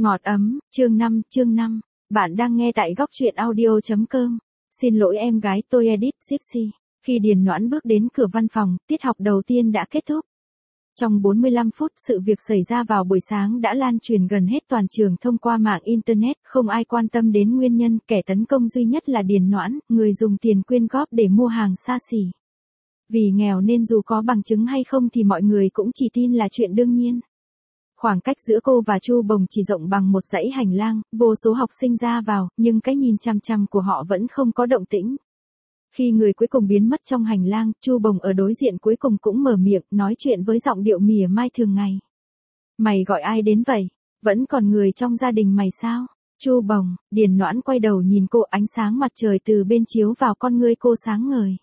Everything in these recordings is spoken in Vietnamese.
Ngọt ấm, chương 5. Bạn đang nghe tại góc truyện audio.com. Xin lỗi em gái, tôi edit Gypsy. Khi Điền Noãn bước đến cửa văn phòng, tiết học đầu tiên đã kết thúc. Trong 45 phút, sự việc xảy ra vào buổi sáng đã lan truyền gần hết toàn trường thông qua mạng Internet, không ai quan tâm đến nguyên nhân, kẻ tấn công duy nhất là Điền Noãn, người dùng tiền quyên góp để mua hàng xa xỉ. Vì nghèo nên dù có bằng chứng hay không thì mọi người cũng chỉ tin là chuyện đương nhiên. Khoảng cách giữa cô và Chu Bồng chỉ rộng bằng một dãy hành lang, vô số học sinh ra vào, nhưng cái nhìn chằm chằm của họ vẫn không có động tĩnh. Khi người cuối cùng biến mất trong hành lang, Chu Bồng ở đối diện cuối cùng cũng mở miệng, nói chuyện với giọng điệu mỉa mai thường ngày. Mày gọi ai đến vậy? Vẫn còn người trong gia đình mày sao? Chu Bồng, Điền Noãn quay đầu nhìn cô, ánh sáng mặt trời từ bên chiếu vào con ngươi cô sáng ngời.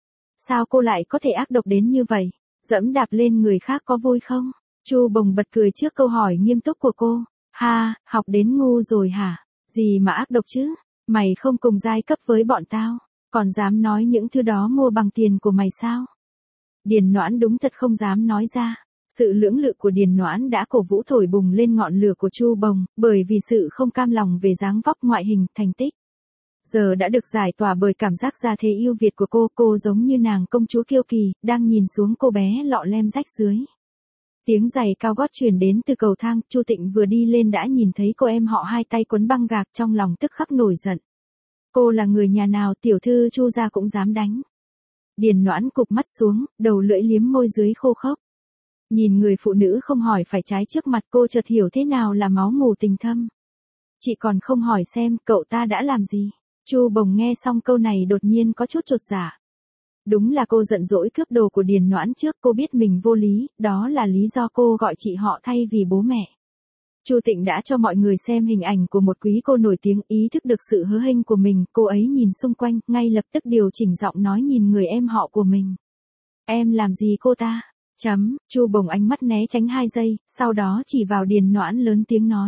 Sao cô lại có thể ác độc đến như vậy? Dẫm đạp lên người khác có vui không? Chu Bồng bật cười trước câu hỏi nghiêm túc của cô. Ha, học đến ngu rồi hả? Gì mà ác độc chứ? Mày không cùng giai cấp với bọn tao, còn dám nói những thứ đó mua bằng tiền của mày sao? Điền Noãn đúng thật không dám nói ra. Sự lưỡng lự của Điền Noãn đã cổ vũ thổi bùng lên ngọn lửa của Chu Bồng, bởi vì sự không cam lòng về dáng vóc, ngoại hình, thành tích. Giờ đã được giải tỏa bởi cảm giác gia thế yêu Việt của cô giống như nàng công chúa kiêu kỳ, đang nhìn xuống cô bé lọ lem rách dưới. Tiếng giày cao gót truyền đến từ cầu thang, Chu Tịnh vừa đi lên đã nhìn thấy cô em họ hai tay quấn băng gạc, trong lòng tức khắc nổi giận. Cô là người nhà nào tiểu thư Chu gia cũng dám đánh. Điền Noãn cụp mắt xuống, đầu lưỡi liếm môi dưới khô khốc. Nhìn người phụ nữ không hỏi phải trái trước mặt, cô chợt hiểu thế nào là máu mù tình thâm. Chị còn không hỏi xem cậu ta đã làm gì. Chu Bồng nghe xong câu này đột nhiên có chút chột dạ. Đúng là cô giận dỗi cướp đồ của Điền Noãn trước, cô biết mình vô lý, đó là lý do cô gọi chị họ thay vì bố mẹ. Chu Tịnh đã cho mọi người xem hình ảnh của một quý cô nổi tiếng, ý thức được sự hớ hênh của mình, cô ấy nhìn xung quanh, ngay lập tức điều chỉnh giọng nói nhìn người em họ của mình. Em làm gì cô ta? Chu Bồng ánh mắt né tránh 2 giây, sau đó chỉ vào Điền Noãn lớn tiếng nói.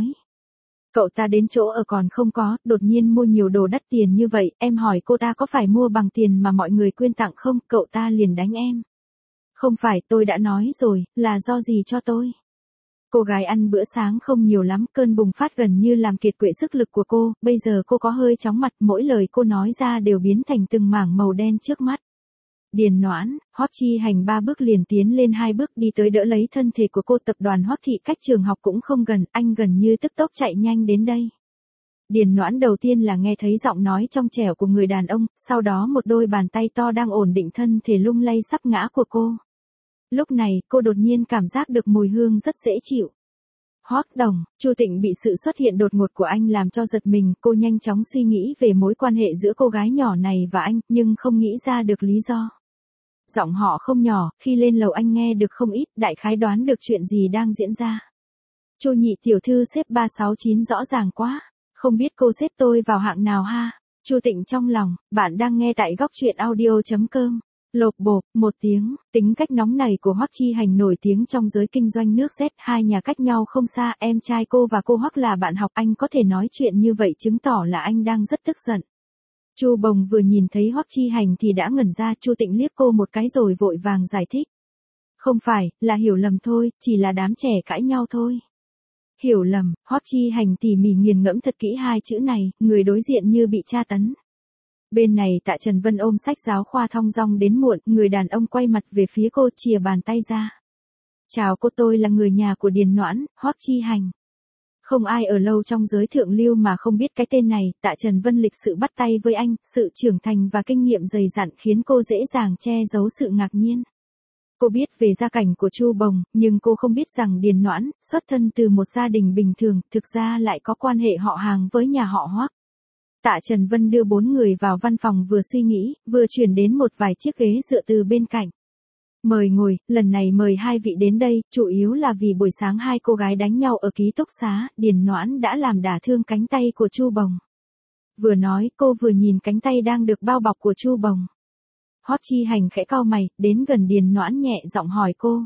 Cậu ta đến chỗ ở còn không có, đột nhiên mua nhiều đồ đắt tiền như vậy, em hỏi cô ta có phải mua bằng tiền mà mọi người quyên tặng không, cậu ta liền đánh em. Không phải, tôi đã nói rồi, là do gì cho tôi. Cô gái ăn bữa sáng không nhiều lắm, cơn bùng phát gần như làm kiệt quệ sức lực của cô, bây giờ cô có hơi chóng mặt, mỗi lời cô nói ra đều biến thành từng mảng màu đen trước mắt. Điền Noãn, Hoắc Chi Hành 3 bước liền tiến lên 2 bước đi tới đỡ lấy thân thể của cô. Tập đoàn Hoắc Thị cách trường học cũng không gần, anh gần như tức tốc chạy nhanh đến đây. Điền Noãn đầu tiên là nghe thấy giọng nói trong trẻo của người đàn ông, sau đó một đôi bàn tay to đang ổn định thân thể lung lay sắp ngã của cô. Lúc này, cô đột nhiên cảm giác được mùi hương rất dễ chịu. Hoắc Đồng, Chu Tịnh bị sự xuất hiện đột ngột của anh làm cho giật mình, cô nhanh chóng suy nghĩ về mối quan hệ giữa cô gái nhỏ này và anh, nhưng không nghĩ ra được lý do. Giọng họ không nhỏ, khi lên lầu anh nghe được không ít, đại khái đoán được chuyện gì đang diễn ra. Chu nhị tiểu thư xếp 369 rõ ràng quá, không biết cô xếp tôi vào hạng nào ha. Chu Tịnh trong lòng, bạn đang nghe tại góc truyện audio.com. Lộp bộp, một tiếng, tính cách nóng này của Hoắc Chi Hành nổi tiếng trong giới kinh doanh nước Z, hai nhà cách nhau không xa, em trai cô và cô Hoắc là bạn học, anh có thể nói chuyện như vậy chứng tỏ là anh đang rất tức giận. Chu Bồng vừa nhìn thấy Hoắc Chi Hành thì đã ngẩn ra, Chu Tịnh liếc cô một cái rồi vội vàng giải thích. Không phải, là hiểu lầm thôi, chỉ là đám trẻ cãi nhau thôi. Hiểu lầm, Hoắc Chi Hành tỉ mỉ nghiền ngẫm thật kỹ 2 chữ này, người đối diện như bị tra tấn. Bên này Tạ Trần Vân ôm sách giáo khoa thong dong đến muộn, người đàn ông quay mặt về phía cô, chìa bàn tay ra. Chào cô, tôi là người nhà của Điền Noãn, Hoắc Chi Hành. Không ai ở lâu trong giới thượng lưu mà không biết cái tên này. Tạ Trần Vân lịch sự bắt tay với anh, sự trưởng thành và kinh nghiệm dày dặn khiến cô dễ dàng che giấu sự ngạc nhiên. Cô biết về gia cảnh của Chu Bồng, nhưng cô không biết rằng Điền Noãn, xuất thân từ một gia đình bình thường, thực ra lại có quan hệ họ hàng với nhà họ Hoắc. Tạ Trần Vân đưa 4 người vào văn phòng, vừa suy nghĩ, vừa chuyển đến một vài chiếc ghế dựa từ bên cạnh. Mời ngồi, lần này mời 2 vị đến đây, chủ yếu là vì buổi sáng 2 cô gái đánh nhau ở ký túc xá, Điền Noãn đã làm đả thương cánh tay của Chu Bồng. Vừa nói, cô vừa nhìn cánh tay đang được bao bọc của Chu Bồng. Hoắc Chi Hành khẽ cau mày, đến gần Điền Noãn nhẹ giọng hỏi cô.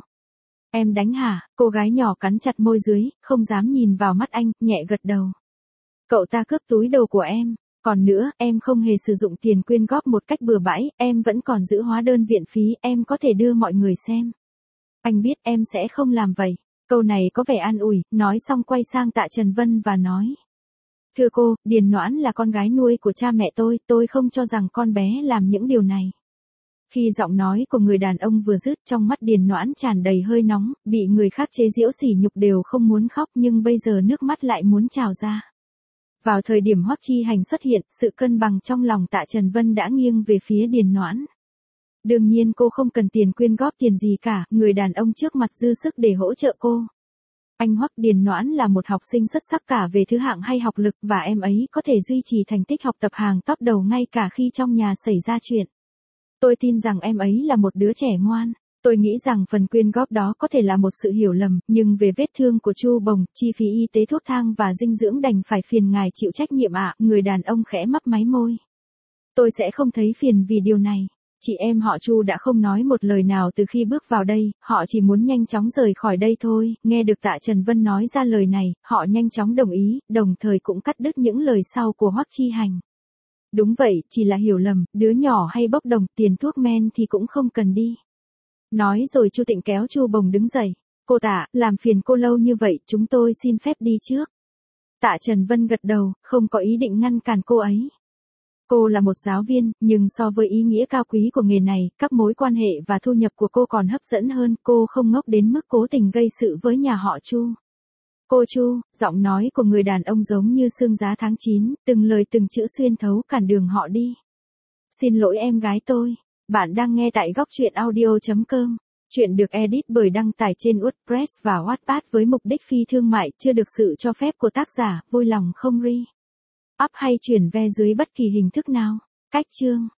Em đánh hả? Cô gái nhỏ cắn chặt môi dưới, không dám nhìn vào mắt anh, nhẹ gật đầu. Cậu ta cướp túi đồ của em. Còn nữa, em không hề sử dụng tiền quyên góp một cách bừa bãi, em vẫn còn giữ hóa đơn viện phí, em có thể đưa mọi người xem. Anh biết em sẽ không làm vậy. Câu này có vẻ an ủi, nói xong quay sang Tạ Trần Vân và nói. Thưa cô, Điền Noãn là con gái nuôi của cha mẹ tôi không cho rằng con bé làm những điều này. Khi giọng nói của người đàn ông vừa dứt, trong mắt Điền Noãn tràn đầy hơi nóng, bị người khác chế giễu sỉ nhục đều không muốn khóc nhưng bây giờ nước mắt lại muốn trào ra. Vào thời điểm Hoắc Chi Hành xuất hiện, sự cân bằng trong lòng Tạ Trần Vân đã nghiêng về phía Điền Noãn. Đương nhiên cô không cần tiền quyên góp tiền gì cả, người đàn ông trước mặt dư sức để hỗ trợ cô. Anh Hoắc, Điền Noãn là một học sinh xuất sắc cả về thứ hạng hay học lực và em ấy có thể duy trì thành tích học tập hàng top đầu ngay cả khi trong nhà xảy ra chuyện. Tôi tin rằng em ấy là một đứa trẻ ngoan. Tôi nghĩ rằng phần quyên góp đó có thể là một sự hiểu lầm, nhưng về vết thương của Chu Bồng, chi phí y tế thuốc thang và dinh dưỡng đành phải phiền ngài chịu trách nhiệm ạ. Người đàn ông khẽ mấp máy môi. Tôi sẽ không thấy phiền vì điều này. Chị em họ Chu đã không nói một lời nào từ khi bước vào đây, họ chỉ muốn nhanh chóng rời khỏi đây thôi. Nghe được Tạ Trần Vân nói ra lời này, họ nhanh chóng đồng ý, đồng thời cũng cắt đứt những lời sau của Hoắc Chi Hành. Đúng vậy, chỉ là hiểu lầm, đứa nhỏ hay bốc đồng, tiền thuốc men thì cũng không cần đi. Nói rồi Chu Tịnh kéo Chu Bồng đứng dậy. Cô Tạ, làm phiền cô lâu như vậy, chúng tôi xin phép đi trước. Tạ Trần Vân gật đầu, không có ý định ngăn cản cô ấy. Cô là một giáo viên, nhưng so với ý nghĩa cao quý của nghề này, các mối quan hệ và thu nhập của cô còn hấp dẫn hơn. Cô không ngốc đến mức cố tình gây sự với nhà họ Chu. Cô Chu, giọng nói của người đàn ông giống như sương giá tháng 9, từng lời từng chữ xuyên thấu cản đường họ đi. Xin lỗi em gái tôi. Bạn đang nghe tại góc truyện audio.com. Chuyện được edit bởi đăng tải trên WordPress và Wattpad với mục đích phi thương mại, chưa được sự cho phép của tác giả, vui lòng không re. Up hay chuyển ve dưới bất kỳ hình thức nào. Cách chương